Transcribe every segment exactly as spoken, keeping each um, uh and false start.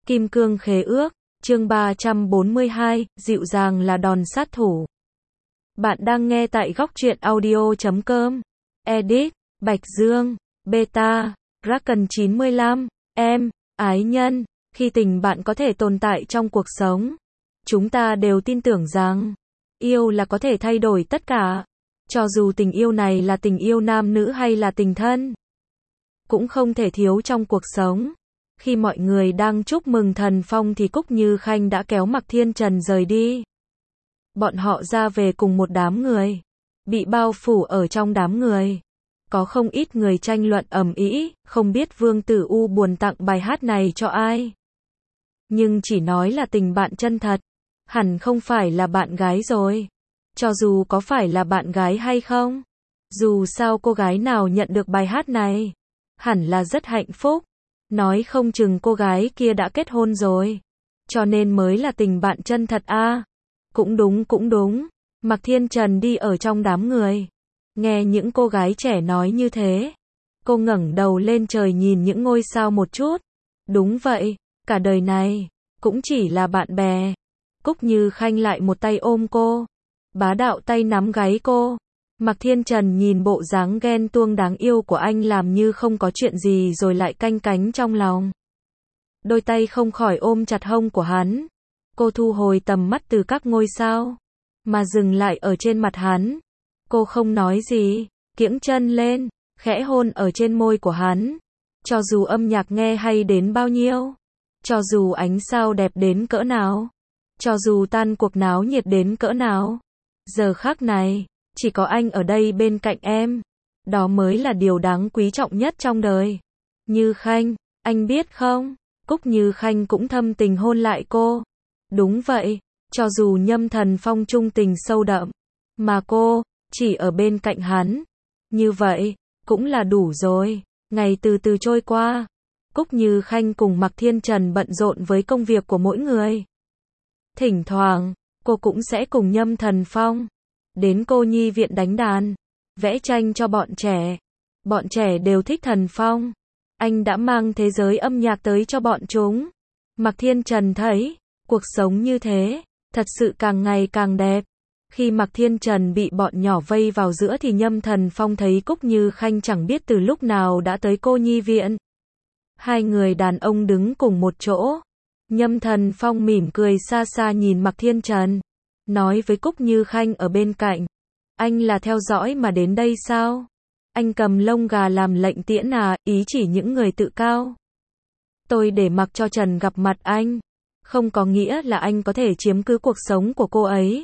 Kim cương khế ước, chương ba trăm bốn mươi hai, dịu dàng là đòn sát thủ. Bạn đang nghe tại góc truyện audio chấm com. Edit, Bạch Dương, Beta, Dragon chín mươi lăm, em, ái nhân, khi tình bạn có thể tồn tại trong cuộc sống, chúng ta đều tin tưởng rằng, yêu là có thể thay đổi tất cả. Cho dù tình yêu này là tình yêu nam nữ hay là tình thân, cũng không thể thiếu trong cuộc sống. Khi mọi người đang chúc mừng Thần Phong thì Cúc Như Khanh đã kéo Mạc Thiên Trần rời đi. Bọn họ ra về cùng một đám người, bị bao phủ ở trong đám người. Có không ít người tranh luận ầm ĩ, không biết Vương Tử U buồn tặng bài hát này cho ai. Nhưng chỉ nói là tình bạn chân thật, hẳn không phải là bạn gái rồi. Cho dù có phải là bạn gái hay không, dù sao cô gái nào nhận được bài hát này, hẳn là rất hạnh phúc. Nói không chừng cô gái kia đã kết hôn rồi, cho nên mới là tình bạn chân thật a. À. Cũng đúng cũng đúng. Mạc Thiên Trần đi ở trong đám người, nghe những cô gái trẻ nói như thế, cô ngẩng đầu lên trời nhìn những ngôi sao một chút. Đúng vậy, cả đời này cũng chỉ là bạn bè. Cúc Như Khanh lại một tay ôm cô, bá đạo tay nắm gáy cô. Mạc Thiên Trần nhìn bộ dáng ghen tuông đáng yêu của anh làm như không có chuyện gì rồi lại canh cánh trong lòng. Đôi tay không khỏi ôm chặt hông của hắn. Cô thu hồi tầm mắt từ các ngôi sao, mà dừng lại ở trên mặt hắn. Cô không nói gì, kiễng chân lên, khẽ hôn ở trên môi của hắn. Cho dù âm nhạc nghe hay đến bao nhiêu, cho dù ánh sao đẹp đến cỡ nào, cho dù tan cuộc náo nhiệt đến cỡ nào, giờ khắc này, chỉ có anh ở đây bên cạnh em. Đó mới là điều đáng quý trọng nhất trong đời. Như Khanh, anh biết không? Cúc Như Khanh cũng thâm tình hôn lại cô. Đúng vậy, cho dù Nhâm Thần Phong trung tình sâu đậm, mà cô chỉ ở bên cạnh hắn, như vậy cũng là đủ rồi. Ngày từ từ trôi qua, Cúc Như Khanh cùng Mạc Thiên Trần bận rộn với công việc của mỗi người. Thỉnh thoảng, cô cũng sẽ cùng Nhâm Thần Phong đến cô nhi viện đánh đàn, vẽ tranh cho bọn trẻ. Bọn trẻ đều thích Thần Phong. Anh đã mang thế giới âm nhạc tới cho bọn chúng. Mạc Thiên Trần thấy, cuộc sống như thế, thật sự càng ngày càng đẹp. Khi Mạc Thiên Trần bị bọn nhỏ vây vào giữa thì Nhâm Thần Phong thấy Cúc Như Khanh chẳng biết từ lúc nào đã tới cô nhi viện. Hai người đàn ông đứng cùng một chỗ. Nhâm Thần Phong mỉm cười xa xa nhìn Mạc Thiên Trần, nói với Cúc Như Khanh ở bên cạnh, anh là theo dõi mà đến đây sao? Anh cầm lông gà làm lệnh tiễn à? Ý chỉ những người tự cao. Tôi để mặc cho Trần gặp mặt anh, không có nghĩa là anh có thể chiếm cứ cuộc sống của cô ấy.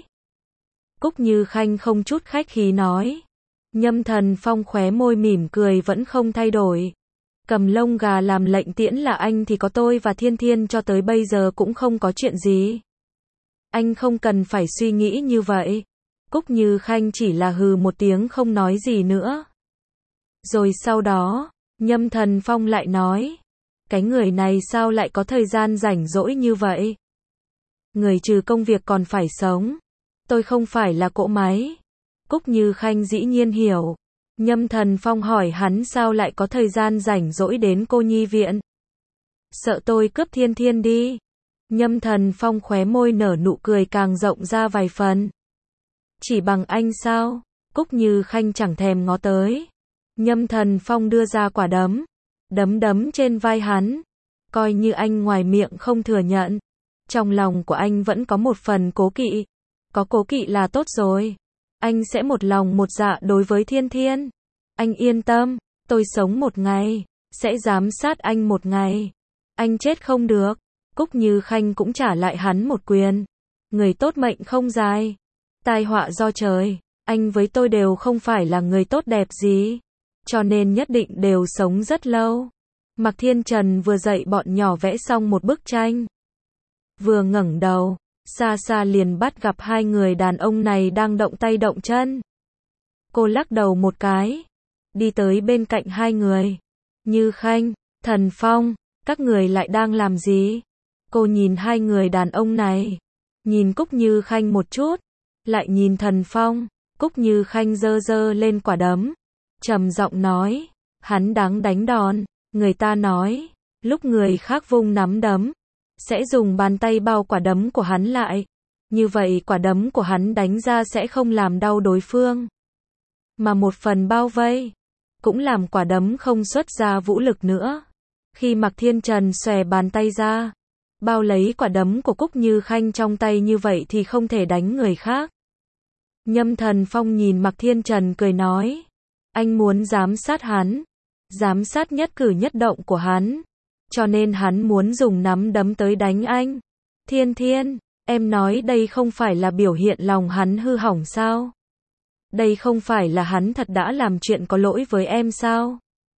Cúc Như Khanh không chút khách khí nói. Nhâm Thần Phong khóe môi mỉm cười vẫn không thay đổi. Cầm lông gà làm lệnh tiễn là anh thì có tôi và Thiên Thiên cho tới bây giờ cũng không có chuyện gì. Anh không cần phải suy nghĩ như vậy. Cúc Như Khanh chỉ là hừ một tiếng không nói gì nữa. Rồi sau đó, Nhâm Thần Phong lại nói, cái người này sao lại có thời gian rảnh rỗi như vậy? Người trừ công việc còn phải sống. Tôi không phải là cỗ máy. Cúc Như Khanh dĩ nhiên hiểu. Nhâm Thần Phong hỏi hắn sao lại có thời gian rảnh rỗi đến cô nhi viện. Sợ tôi cướp Thiên Thiên đi. Nhâm Thần Phong khóe môi nở nụ cười càng rộng ra vài phần. Chỉ bằng anh sao? Cúc Như Khanh chẳng thèm ngó tới. Nhâm Thần Phong đưa ra quả đấm, đấm đấm trên vai hắn. Coi như anh ngoài miệng không thừa nhận, trong lòng của anh vẫn có một phần cố kỵ. Có cố kỵ là tốt rồi. Anh sẽ một lòng một dạ đối với Thiên Thiên. Anh yên tâm, tôi sống một ngày, sẽ giám sát anh một ngày. Anh chết không được. Cúc Như Khanh cũng trả lại hắn một quyền. Người tốt mệnh không dài, tai họa do trời. Anh với tôi đều không phải là người tốt đẹp gì, cho nên nhất định đều sống rất lâu. Mạc Thiên Trần vừa dạy bọn nhỏ vẽ xong một bức tranh, vừa ngẩng đầu, xa xa liền bắt gặp hai người đàn ông này đang động tay động chân. Cô lắc đầu một cái, đi tới bên cạnh hai người. Như Khanh, Thần Phong, các người lại đang làm gì? Cô nhìn hai người đàn ông này, nhìn Cúc Như Khanh một chút, lại nhìn Thần Phong. Cúc Như Khanh giơ giơ lên quả đấm, trầm giọng nói, hắn đáng đánh đòn. Người ta nói, lúc người khác vung nắm đấm, sẽ dùng bàn tay bao quả đấm của hắn lại. Như vậy quả đấm của hắn đánh ra sẽ không làm đau đối phương, mà một phần bao vây, cũng làm quả đấm không xuất ra vũ lực nữa. Khi Mạc Thiên Trần xòe bàn tay ra, bao lấy quả đấm của Cúc Như Khanh trong tay như vậy thì không thể đánh người khác. Nhâm Thần Phong nhìn Mạc Thiên Trần cười nói, anh muốn giám sát hắn, giám sát nhất cử nhất động của hắn, cho nên hắn muốn dùng nắm đấm tới đánh anh. Thiên Thiên, em nói đây không phải là biểu hiện lòng hắn hư hỏng sao? Đây không phải là hắn thật đã làm chuyện có lỗi với em sao?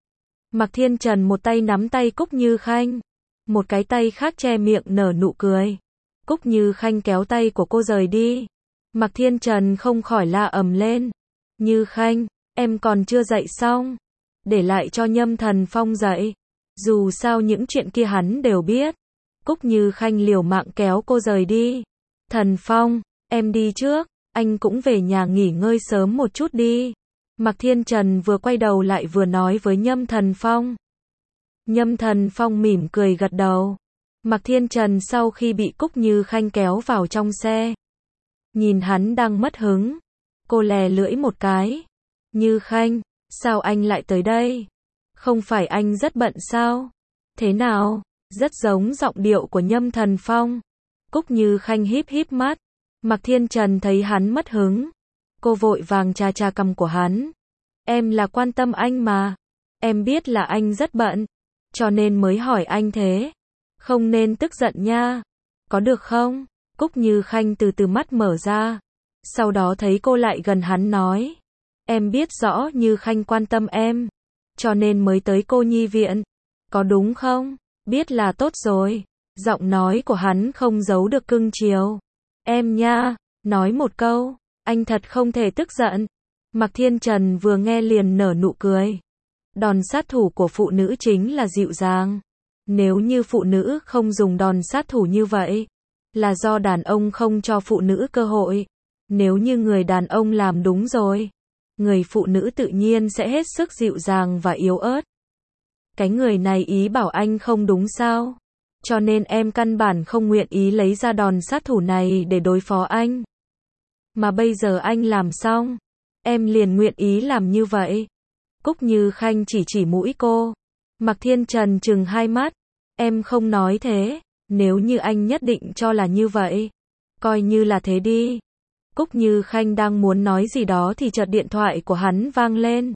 Mạc Thiên Trần một tay nắm tay Cúc Như Khanh, một cái tay khác che miệng nở nụ cười. Cúc Như Khanh kéo tay của cô rời đi. Mạc Thiên Trần không khỏi la ầm lên. Như Khanh, em còn chưa dậy xong. Để lại cho Nhâm Thần Phong dậy. Dù sao những chuyện kia hắn đều biết. Cúc Như Khanh liều mạng kéo cô rời đi. Thần Phong, em đi trước, anh cũng về nhà nghỉ ngơi sớm một chút đi. Mạc Thiên Trần vừa quay đầu lại vừa nói với Nhâm Thần Phong. Nhâm Thần Phong mỉm cười gật đầu. Mạc Thiên Trần sau khi bị Cúc Như Khanh kéo vào trong xe, nhìn hắn đang mất hứng, cô lè lưỡi một cái. Như Khanh, sao anh lại tới đây? Không phải anh rất bận sao? Thế nào? Rất giống giọng điệu của Nhâm Thần Phong. Cúc Như Khanh híp híp mắt. Mạc Thiên Trần thấy hắn mất hứng, cô vội vàng chà chà cằm của hắn. Em là quan tâm anh mà. Em biết là anh rất bận, cho nên mới hỏi anh thế. Không nên tức giận nha. Có được không? Cúc Như Khanh từ từ mắt mở ra. Sau đó thấy cô lại gần hắn nói. Em biết rõ Như Khanh quan tâm em, cho nên mới tới cô nhi viện. Có đúng không? Biết là tốt rồi. Giọng nói của hắn không giấu được cưng chiều. Em nha, nói một câu, anh thật không thể tức giận. Mạc Thiên Trần vừa nghe liền nở nụ cười. Đòn sát thủ của phụ nữ chính là dịu dàng. Nếu như phụ nữ không dùng đòn sát thủ như vậy, là do đàn ông không cho phụ nữ cơ hội. Nếu như người đàn ông làm đúng rồi, người phụ nữ tự nhiên sẽ hết sức dịu dàng và yếu ớt. Cái người này ý bảo anh không đúng sao? Cho nên em căn bản không nguyện ý lấy ra đòn sát thủ này để đối phó anh. Mà bây giờ anh làm xong, em liền nguyện ý làm như vậy. Cúc Như Khanh chỉ chỉ mũi cô. Mạc Thiên Trần trừng hai mắt. Em không nói thế. Nếu như anh nhất định cho là như vậy, coi như là thế đi. Cúc Như Khanh đang muốn nói gì đó thì chợt điện thoại của hắn vang lên.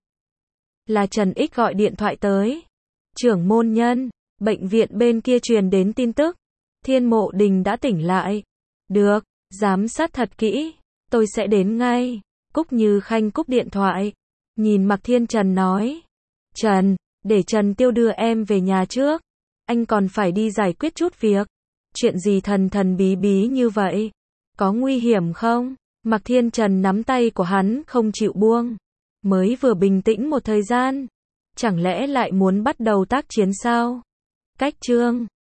Là Trần Ích gọi điện thoại tới. Trưởng môn nhân, bệnh viện bên kia truyền đến tin tức. Thiên Mộ Đình đã tỉnh lại. Được, giám sát thật kỹ. Tôi sẽ đến ngay. Cúc Như Khanh cúp điện thoại. Nhìn Mạc Thiên Trần nói. Trần, để Trần Tiêu đưa em về nhà trước. Anh còn phải đi giải quyết chút việc. Chuyện gì thần thần bí bí như vậy? Có nguy hiểm không? Mạc Thiên Trần nắm tay của hắn không chịu buông. Mới vừa bình tĩnh một thời gian, chẳng lẽ lại muốn bắt đầu tác chiến sao? Cách chương